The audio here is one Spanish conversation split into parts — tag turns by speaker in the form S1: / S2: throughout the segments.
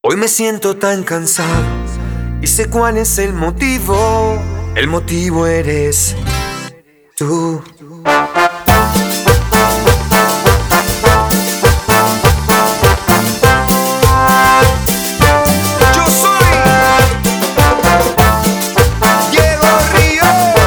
S1: Hoy me siento tan cansado y sé cuál es el motivo. El motivo eres tú. Yo soy Diego Ríos.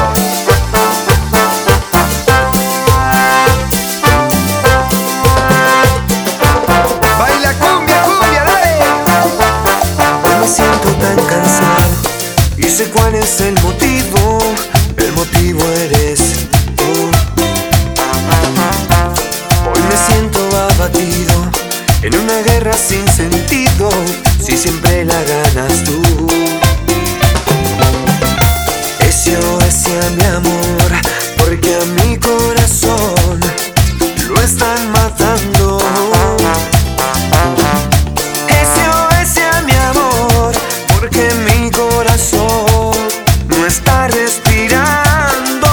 S1: Baila cumbia, cumbia, dale. Hoy me siento tan cansado y sé cuál es el motivo. El motivo eres tú. Hoy me siento abatido en una guerra sin sentido, si siempre la ganas tú. SOS a mi amor, porque a mi corazón lo están matando. SOS a mi amor, porque mi corazón no está respirando.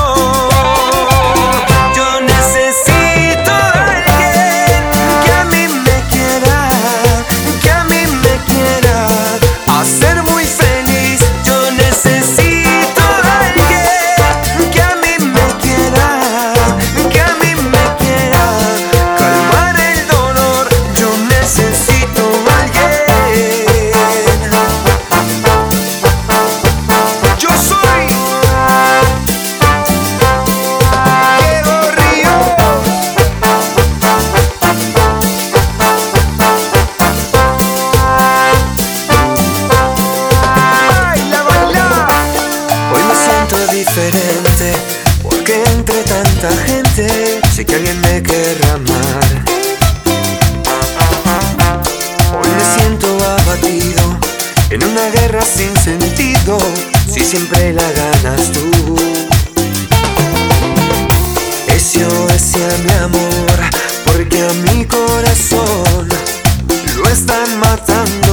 S1: Yo necesito a alguien que a mí me quiera, que a mí me quiera hacer muy feliz. Yo necesito a alguien que a mí me quiera, que a mí me quiera calmar el dolor. Yo necesito a alguien. Yo soy Diego Ríos. Baila, baila. Hoy me siento diferente, porque entre tanta gente sé que alguien me querrá amar. Hoy me siento abatido en una guerra sin sentido, si siempre la ganas tú. SOS a mi amor, porque a mi corazón lo están matando.